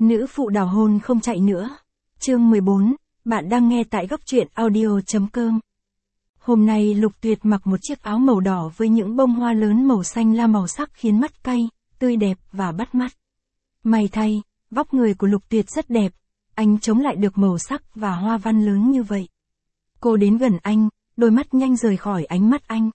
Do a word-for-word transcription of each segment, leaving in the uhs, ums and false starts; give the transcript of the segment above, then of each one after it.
Nữ phụ đào hôn không chạy nữa. Chương mười bốn, bạn đang nghe tại góc truyện audio.com. Hôm nay Lục Tuyệt mặc một chiếc áo màu đỏ với những bông hoa lớn màu xanh lam màu sắc khiến mắt cay, tươi đẹp và bắt mắt. May thay, vóc người của Lục Tuyệt rất đẹp, anh chống lại được màu sắc và hoa văn lớn như vậy. Cô đến gần anh, đôi mắt nhanh rời khỏi ánh mắt anh.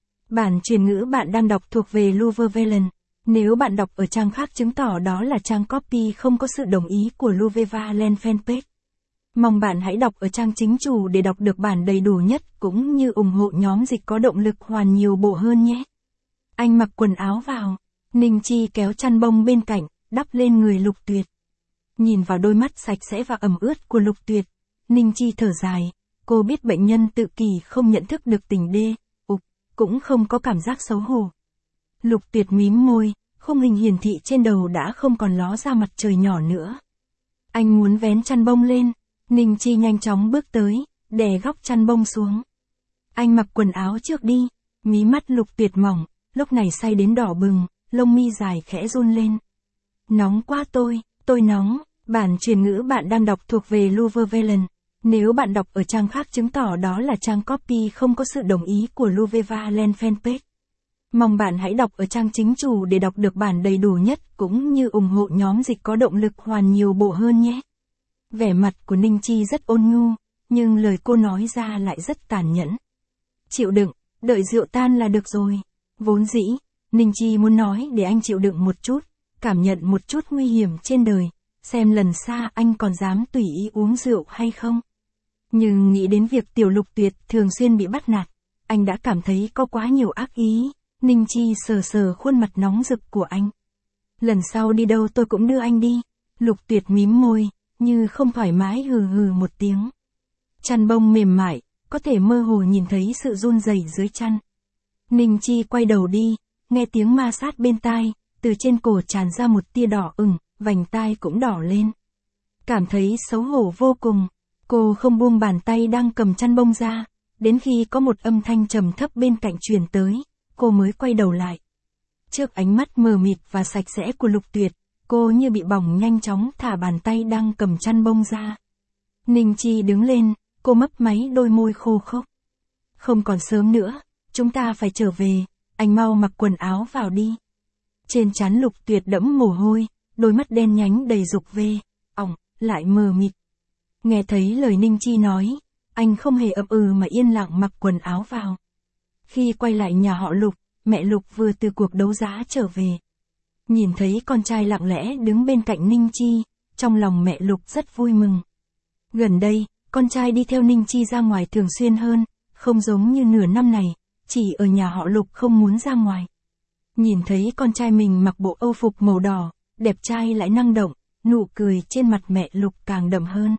Bản truyền ngữ bạn đang đọc thuộc về Luvevalen. Nếu bạn đọc ở trang khác chứng tỏ đó là trang copy không có sự đồng ý của Luvevalen fanpage. Mong bạn hãy đọc ở trang chính chủ để đọc được bản đầy đủ nhất cũng như ủng hộ nhóm dịch có động lực hoàn nhiều bộ hơn nhé. Anh mặc quần áo vào. Ninh Chi kéo chăn bông bên cạnh, đắp lên người Lục Tuyệt. Nhìn vào đôi mắt sạch sẽ và ẩm ướt của Lục Tuyệt, Ninh Chi thở dài. Cô biết bệnh nhân tự kỷ không nhận thức được tình đê, ục, cũng không có cảm giác xấu hổ. Lục Tuyệt mím môi, khung hình hiển thị trên đầu đã không còn ló ra mặt trời nhỏ nữa. Anh muốn vén chăn bông lên, Ninh Chi nhanh chóng bước tới, đè góc chăn bông xuống. Anh mặc quần áo trước đi, mí mắt Lục Tuyệt mỏng, lúc này say đến đỏ bừng, lông mi dài khẽ run lên. Nóng quá tôi, tôi nóng, bản truyền ngữ bạn đang đọc thuộc về Luvevalen. Nếu bạn đọc ở trang khác chứng tỏ đó là trang copy không có sự đồng ý của Luvevalen fanpage. Mong bạn hãy đọc ở trang chính chủ để đọc được bản đầy đủ nhất cũng như ủng hộ nhóm dịch có động lực hoàn nhiều bộ hơn nhé. Vẻ mặt của Ninh Chi rất ôn nhu, nhưng lời cô nói ra lại rất tàn nhẫn. Chịu đựng, đợi rượu tan là được rồi. Vốn dĩ, Ninh Chi muốn nói để anh chịu đựng một chút, cảm nhận một chút nguy hiểm trên đời, xem lần xa anh còn dám tùy ý uống rượu hay không. Nhưng nghĩ đến việc tiểu Lục Tuyệt thường xuyên bị bắt nạt, anh đã cảm thấy có quá nhiều ác ý. Ninh Chi sờ sờ khuôn mặt nóng rực của anh. Lần sau đi đâu tôi cũng đưa anh đi. Lục Tuyệt mím môi, như không thoải mái hừ hừ một tiếng. Chăn bông mềm mại, có thể mơ hồ nhìn thấy sự run rẩy dưới chăn. Ninh Chi quay đầu đi, nghe tiếng ma sát bên tai, từ trên cổ tràn ra một tia đỏ ửng, vành tai cũng đỏ lên. Cảm thấy xấu hổ vô cùng, cô không buông bàn tay đang cầm chăn bông ra, đến khi có một âm thanh trầm thấp bên cạnh truyền tới, cô mới quay đầu lại. Trước ánh mắt mờ mịt và sạch sẽ của Lục Tuyệt, cô như bị bỏng nhanh chóng thả bàn tay đang cầm chăn bông ra. Ninh Chi đứng lên, cô mấp máy đôi môi khô khốc. Không còn sớm nữa, chúng ta phải trở về, anh mau mặc quần áo vào đi. Trên trán Lục Tuyệt đẫm mồ hôi, đôi mắt đen nhánh đầy dục vê, ỏng, lại mờ mịt. Nghe thấy lời Ninh Chi nói, anh không hề ậm ừ mà yên lặng mặc quần áo vào. Khi quay lại nhà họ Lục, mẹ Lục vừa từ cuộc đấu giá trở về. Nhìn thấy con trai lặng lẽ đứng bên cạnh Ninh Chi, trong lòng mẹ Lục rất vui mừng. Gần đây, con trai đi theo Ninh Chi ra ngoài thường xuyên hơn, không giống như nửa năm này, chỉ ở nhà họ Lục không muốn ra ngoài. Nhìn thấy con trai mình mặc bộ âu phục màu đỏ, đẹp trai lại năng động, nụ cười trên mặt mẹ Lục càng đậm hơn.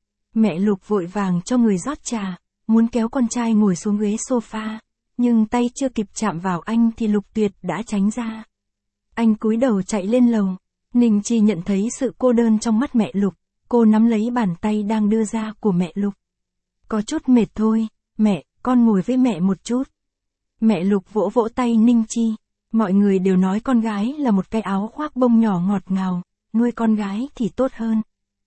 Mẹ Lục vội vàng cho người rót trà, muốn kéo con trai ngồi xuống ghế sofa. Nhưng tay chưa kịp chạm vào anh thì Lục Tuyệt đã tránh ra. Anh cúi đầu chạy lên lầu. Ninh Chi nhận thấy sự cô đơn trong mắt mẹ Lục. Cô nắm lấy bàn tay đang đưa ra của mẹ Lục. Có chút mệt thôi, mẹ, con ngồi với mẹ một chút. Mẹ Lục vỗ vỗ tay Ninh Chi. Mọi người đều nói con gái là một cái áo khoác bông nhỏ ngọt ngào, nuôi con gái thì tốt hơn.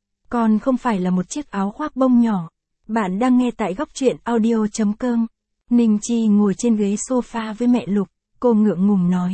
Con không phải là một chiếc áo khoác bông nhỏ. Bạn đang nghe tại góc truyện audio.com. Ninh Chi ngồi trên ghế sofa với mẹ Lục, cô ngượng ngùng nói.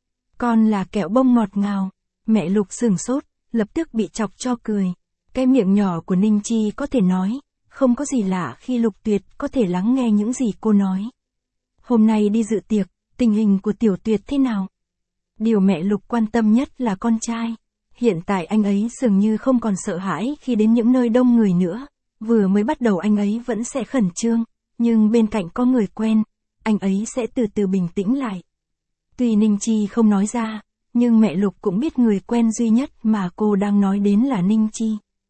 Con là kẹo bông ngọt ngào. Mẹ Lục sửng sốt, lập tức bị chọc cho cười. Cái miệng nhỏ của Ninh Chi có thể nói, không có gì lạ khi Lục Tuyệt có thể lắng nghe những gì cô nói. Hôm nay đi dự tiệc, tình hình của Tiểu Tuyệt thế nào? Điều mẹ Lục quan tâm nhất là con trai. Hiện tại anh ấy dường như không còn sợ hãi khi đến những nơi đông người nữa. Vừa mới bắt đầu anh ấy vẫn sẽ khẩn trương. Nhưng bên cạnh có người quen, anh ấy sẽ từ từ bình tĩnh lại. Tuy Ninh Chi không nói ra, nhưng mẹ Lục cũng biết người quen duy nhất mà cô đang nói đến là Ninh Chi.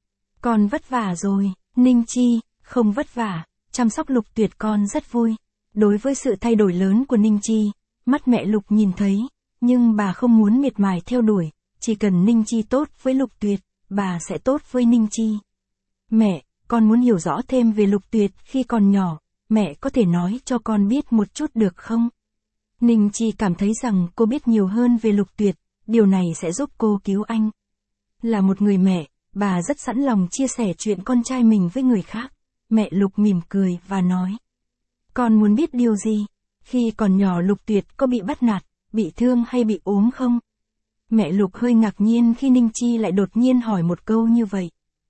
Con vất vả rồi, Ninh Chi, không vất vả, chăm sóc Lục Tuyệt con rất vui. Đối với sự thay đổi lớn của Ninh Chi, mắt mẹ Lục nhìn thấy, nhưng bà không muốn miệt mài theo đuổi, chỉ cần Ninh Chi tốt với Lục Tuyệt, bà sẽ tốt với Ninh Chi. Mẹ, con muốn hiểu rõ thêm về Lục Tuyệt khi còn nhỏ. Mẹ có thể nói cho con biết một chút được không? Ninh Chi cảm thấy rằng cô biết nhiều hơn về Lục Tuyệt, điều này sẽ giúp cô cứu anh. Là một người mẹ, bà rất sẵn lòng chia sẻ chuyện con trai mình với người khác. Mẹ Lục mỉm cười và nói. Con muốn biết điều gì? Khi còn nhỏ Lục Tuyệt có bị bắt nạt, bị thương hay bị ốm không? Mẹ Lục hơi ngạc nhiên khi Ninh Chi lại đột nhiên hỏi một câu như vậy.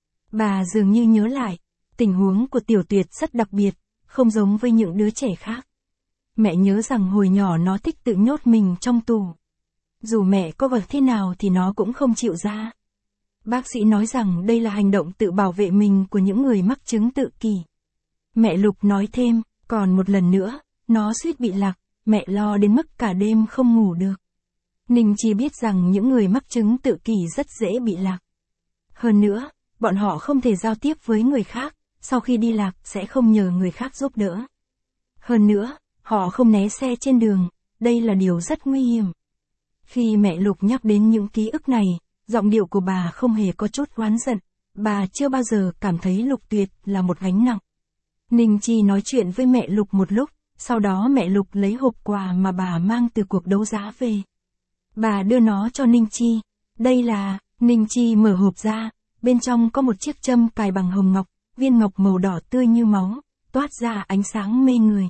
Bà dường như nhớ lại, tình huống của Tiểu Tuyệt rất đặc biệt, không giống với những đứa trẻ khác. Mẹ nhớ rằng hồi nhỏ nó thích tự nhốt mình trong tủ. Dù mẹ có vật thế nào thì nó cũng không chịu ra. Bác sĩ nói rằng đây là hành động tự bảo vệ mình của những người mắc chứng tự kỷ. Mẹ Lục nói thêm, còn một lần nữa, nó suýt bị lạc, mẹ lo đến mức cả đêm không ngủ được. Ninh Chi biết rằng những người mắc chứng tự kỷ rất dễ bị lạc. Hơn nữa, bọn họ không thể giao tiếp với người khác, sau khi đi lạc sẽ không nhờ người khác giúp đỡ. Hơn nữa, họ không né xe trên đường, đây là điều rất nguy hiểm. Khi mẹ Lục nhắc đến những ký ức này, giọng điệu của bà không hề có chút oán giận, bà chưa bao giờ cảm thấy Lục Tuyệt là một gánh nặng. Ninh Chi nói chuyện với mẹ Lục một lúc, sau đó mẹ Lục lấy hộp quà mà bà mang từ cuộc đấu giá về. Bà đưa nó cho Ninh Chi. Đây là, Ninh Chi mở hộp ra, bên trong có một chiếc châm cài bằng hồng ngọc, viên ngọc màu đỏ tươi như máu, toát ra ánh sáng mê người.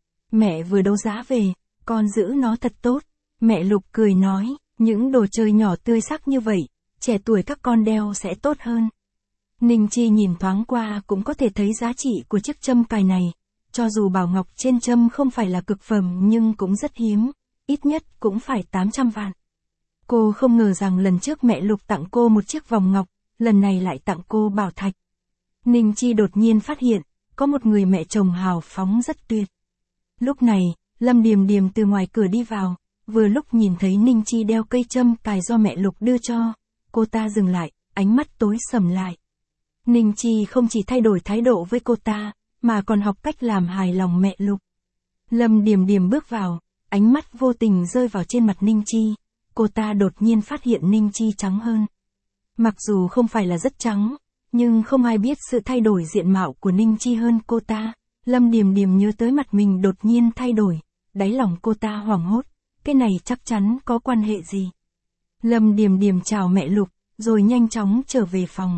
Mẹ vừa đấu giá về, con giữ nó thật tốt. Mẹ Lục cười nói, những đồ chơi nhỏ tươi sắc như vậy, trẻ tuổi các con đeo sẽ tốt hơn. Ninh Chi nhìn thoáng qua cũng có thể thấy giá trị của chiếc châm cài này, cho dù bảo ngọc trên châm không phải là cực phẩm nhưng cũng rất hiếm, ít nhất cũng phải tám trăm vạn. Cô không ngờ rằng lần trước mẹ Lục tặng cô một chiếc vòng ngọc, lần này lại tặng cô bảo thạch. Ninh Chi đột nhiên phát hiện, có một người mẹ chồng hào phóng rất tuyệt. Lúc này, Lâm Điềm Điềm từ ngoài cửa đi vào, vừa lúc nhìn thấy Ninh Chi đeo cây châm cài do mẹ Lục đưa cho, cô ta dừng lại, ánh mắt tối sầm lại. Ninh Chi không chỉ thay đổi thái độ với cô ta, mà còn học cách làm hài lòng mẹ Lục. Lâm Điềm Điềm bước vào, ánh mắt vô tình rơi vào trên mặt Ninh Chi, cô ta đột nhiên phát hiện Ninh Chi trắng hơn. Mặc dù không phải là rất trắng, nhưng không ai biết sự thay đổi diện mạo của Ninh Chi hơn cô ta. Lâm Điềm Điềm nhớ tới mặt mình đột nhiên thay đổi, đáy lòng cô ta hoảng hốt, cái này chắc chắn có quan hệ gì. Lâm Điềm Điềm chào mẹ Lục, rồi nhanh chóng trở về phòng.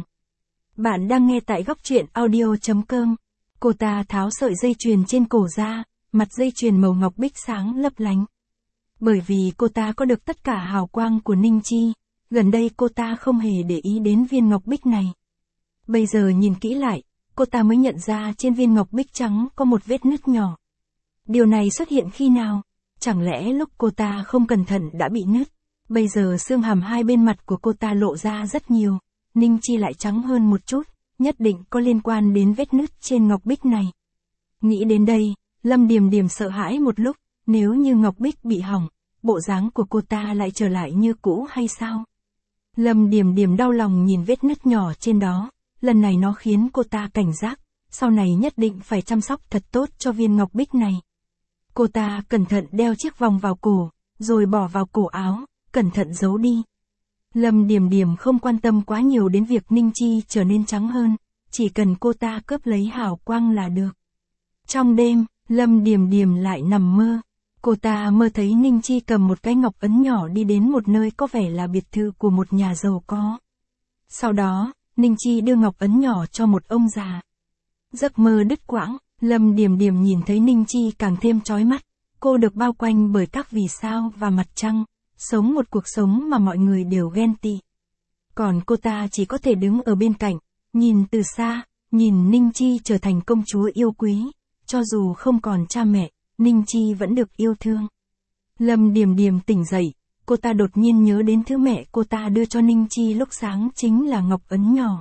Bạn đang nghe tại góc truyện audio chấm com. Cô ta tháo sợi dây chuyền trên cổ ra, mặt dây chuyền màu ngọc bích sáng lấp lánh. Bởi vì cô ta có được tất cả hào quang của Ninh Chi, gần đây cô ta không hề để ý đến viên ngọc bích này. Bây giờ nhìn kỹ lại, cô ta mới nhận ra trên viên ngọc bích trắng có một vết nứt nhỏ. Điều này xuất hiện khi nào? Chẳng lẽ lúc cô ta không cẩn thận đã bị nứt? Bây giờ xương hàm hai bên mặt của cô ta lộ ra rất nhiều, Ninh Chi lại trắng hơn một chút, nhất định có liên quan đến vết nứt trên ngọc bích này. Nghĩ đến đây, Lâm Điềm Điềm sợ hãi một lúc, nếu như ngọc bích bị hỏng, bộ dáng của cô ta lại trở lại như cũ hay sao? Lâm Điềm Điềm đau lòng nhìn vết nứt nhỏ trên đó, lần này nó khiến cô ta cảnh giác, sau này nhất định phải chăm sóc thật tốt cho viên ngọc bích này. Cô ta cẩn thận đeo chiếc vòng vào cổ, rồi bỏ vào cổ áo, cẩn thận giấu đi. Lâm Điềm Điềm không quan tâm quá nhiều đến việc Ninh Chi trở nên trắng hơn, chỉ cần cô ta cướp lấy hào quang là được. Trong đêm, Lâm Điềm Điềm lại nằm mơ. Cô ta mơ thấy Ninh Chi cầm một cái ngọc ấn nhỏ đi đến một nơi có vẻ là biệt thự của một nhà giàu có. Sau đó, Ninh Chi đưa ngọc ấn nhỏ cho một ông già. Giấc mơ đứt quãng, Lâm Điềm Điềm nhìn thấy Ninh Chi càng thêm chói mắt. Cô được bao quanh bởi các vì sao và mặt trăng, sống một cuộc sống mà mọi người đều ghen tị. Còn cô ta chỉ có thể đứng ở bên cạnh, nhìn từ xa, nhìn Ninh Chi trở thành công chúa yêu quý. Cho dù không còn cha mẹ, Ninh Chi vẫn được yêu thương. Lâm Điềm Điềm tỉnh dậy, cô ta đột nhiên nhớ đến thứ mẹ cô ta đưa cho Ninh Chi lúc sáng chính là ngọc ấn nhỏ.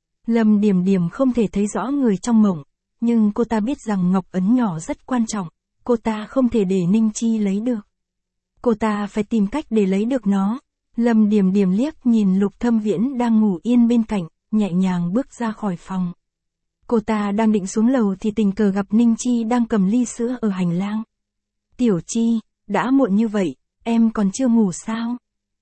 Lâm Điềm Điềm không thể thấy rõ người trong mộng, nhưng cô ta biết rằng ngọc ấn nhỏ rất quan trọng, cô ta không thể để Ninh Chi lấy được. Cô ta phải tìm cách để lấy được nó. Lâm Điềm Điềm liếc nhìn Lục Thâm Viễn đang ngủ yên bên cạnh, nhẹ nhàng bước ra khỏi phòng. Cô ta đang định xuống lầu thì tình cờ gặp Ninh Chi đang cầm ly sữa ở hành lang. Tiểu Chi, đã muộn như vậy, em còn chưa ngủ sao?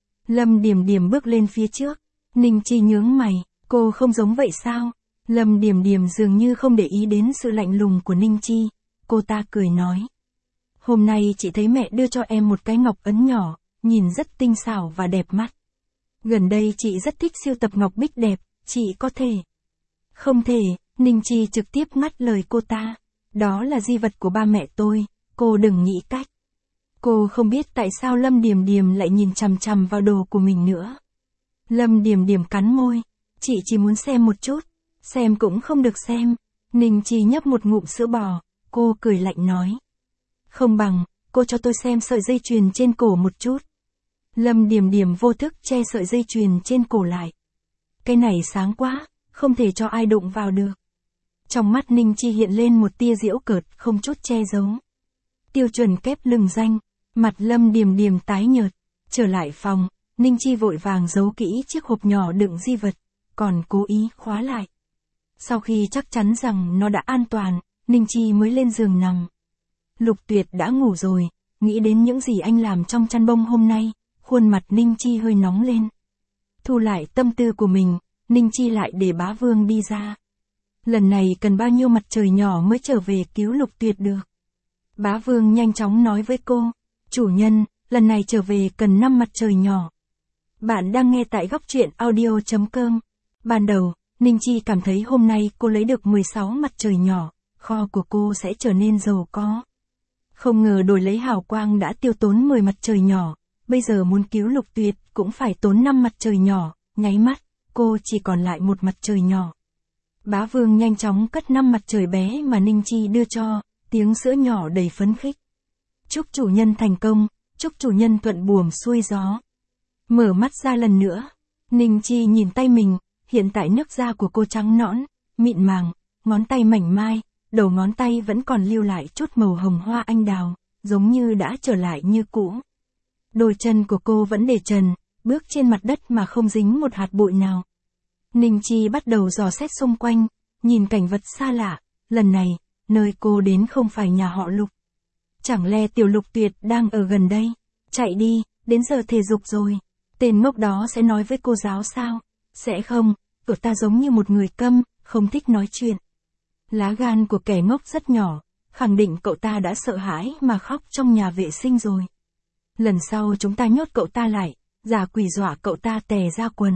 Lâm Điềm Điềm bước lên phía trước. Ninh Chi nhướng mày, cô không giống vậy sao? Lâm Điềm Điềm dường như không để ý đến sự lạnh lùng của Ninh Chi. Cô ta cười nói. Hôm nay chị thấy mẹ đưa cho em một cái ngọc ấn nhỏ, nhìn rất tinh xảo và đẹp mắt. Gần đây chị rất thích sưu tập ngọc bích đẹp, chị có thể. Không thể, Ninh Chi trực tiếp ngắt lời cô ta. Đó là di vật của ba mẹ tôi, cô đừng nghĩ cách. Cô không biết tại sao Lâm Điềm Điềm lại nhìn chằm chằm vào đồ của mình nữa. Lâm Điềm Điềm cắn môi, chị chỉ muốn xem một chút, xem cũng không được xem. Ninh Chi nhấp một ngụm sữa bò, cô cười lạnh nói. Không bằng, cô cho tôi xem sợi dây chuyền trên cổ một chút. Lâm Điềm Điềm vô thức che sợi dây chuyền trên cổ lại. Cái này sáng quá, không thể cho ai đụng vào được. Trong mắt Ninh Chi hiện lên một tia giễu cợt không chút che giấu. Tiêu Chuẩn kép lừng danh, mặt Lâm Điềm Điềm tái nhợt. Trở lại phòng, Ninh Chi vội vàng giấu kỹ chiếc hộp nhỏ đựng di vật, còn cố ý khóa lại. Sau khi chắc chắn rằng nó đã an toàn, Ninh Chi mới lên giường nằm. Lục Tuyệt đã ngủ rồi, nghĩ đến những gì anh làm trong chăn bông hôm nay, khuôn mặt Ninh Chi hơi nóng lên. Thu lại tâm tư của mình, Ninh Chi lại để bá Vương đi ra. Lần này cần bao nhiêu mặt trời nhỏ mới trở về cứu Lục Tuyệt được. Bá Vương nhanh chóng nói với cô, chủ nhân, lần này trở về cần năm mặt trời nhỏ. Bạn đang nghe tại góc truyện audio chấm com. Ban đầu, Ninh Chi cảm thấy hôm nay cô lấy được mười sáu mặt trời nhỏ, kho của cô sẽ trở nên giàu có. Không ngờ đổi lấy hào quang đã tiêu tốn mười mặt trời nhỏ, bây giờ muốn cứu Lục Tuyệt cũng phải tốn năm mặt trời nhỏ, nháy mắt, cô chỉ còn lại một mặt trời nhỏ. Bá Vương nhanh chóng cất năm mặt trời bé mà Ninh Chi đưa cho, tiếng sữa nhỏ đầy phấn khích. Chúc chủ nhân thành công, chúc chủ nhân thuận buồm xuôi gió. Mở mắt ra lần nữa, Ninh Chi nhìn tay mình, hiện tại nước da của cô trắng nõn, mịn màng, ngón tay mảnh mai, đầu ngón tay vẫn còn lưu lại chút màu hồng hoa anh đào, giống như đã trở lại như cũ. Đôi chân của cô vẫn để trần, bước trên mặt đất mà không dính một hạt bụi nào. Ninh Chi bắt đầu dò xét xung quanh, nhìn cảnh vật xa lạ, lần này, nơi cô đến không phải nhà họ Lục. Chẳng lẽ tiểu Lục Tuyệt đang ở gần đây? Chạy đi, đến giờ thể dục rồi. Tên ngốc đó sẽ nói với cô giáo sao? Sẽ không, cậu ta giống như một người câm, không thích nói chuyện. Lá gan của kẻ ngốc rất nhỏ, khẳng định cậu ta đã sợ hãi mà khóc trong nhà vệ sinh rồi. Lần sau chúng ta nhốt cậu ta lại, giả quỷ dọa cậu ta tè ra quần.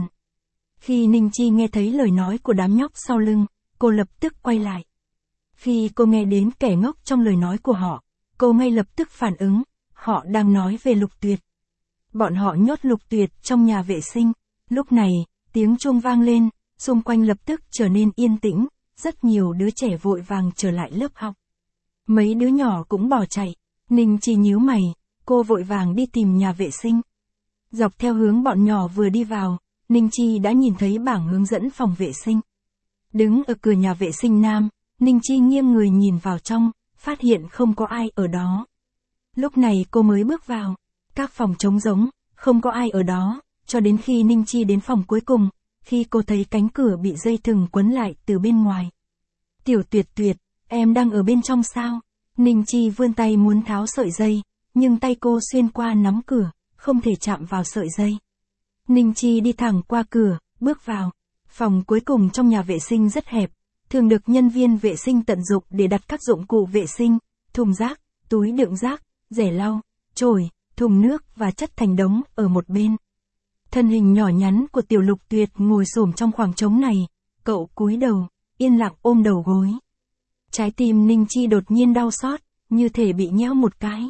Khi Ninh Chi nghe thấy lời nói của đám nhóc sau lưng, cô lập tức quay lại. Khi cô nghe đến kẻ ngốc trong lời nói của họ, cô ngay lập tức phản ứng, họ đang nói về Lục Tuyệt. Bọn họ nhốt Lục Tuyệt trong nhà vệ sinh. Lúc này, tiếng chuông vang lên, xung quanh lập tức trở nên yên tĩnh, rất nhiều đứa trẻ vội vàng trở lại lớp học. Mấy đứa nhỏ cũng bỏ chạy, Ninh Chi nhíu mày, cô vội vàng đi tìm nhà vệ sinh. Dọc theo hướng bọn nhỏ vừa đi vào, Ninh Chi đã nhìn thấy bảng hướng dẫn phòng vệ sinh. Đứng ở cửa nhà vệ sinh nam, Ninh Chi nghiêng người nhìn vào trong, phát hiện không có ai ở đó. Lúc này cô mới bước vào, các phòng trống rỗng, không có ai ở đó, cho đến khi Ninh Chi đến phòng cuối cùng, khi cô thấy cánh cửa bị dây thừng quấn lại từ bên ngoài. Tiểu Tuyệt Tuyệt, em đang ở bên trong sao? Ninh Chi vươn tay muốn tháo sợi dây, nhưng tay cô xuyên qua nắm cửa, không thể chạm vào sợi dây. Ninh Chi đi thẳng qua cửa, bước vào. Phòng cuối cùng trong nhà vệ sinh rất hẹp, thường được nhân viên vệ sinh tận dụng để đặt các dụng cụ vệ sinh, thùng rác, túi đựng rác, rẻ lau, chổi, thùng nước và chất thành đống ở một bên. Thân hình nhỏ nhắn của tiểu Lục Tuyệt ngồi xổm trong khoảng trống này, cậu cúi đầu, yên lặng ôm đầu gối. Trái tim Ninh Chi đột nhiên đau xót, như thể bị nhéo một cái.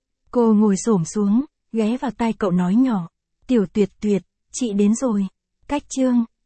Cô ngồi xổm xuống, ghé vào tai cậu nói nhỏ, Tiểu Tuyệt Tuyệt, chị đến rồi. Cách chương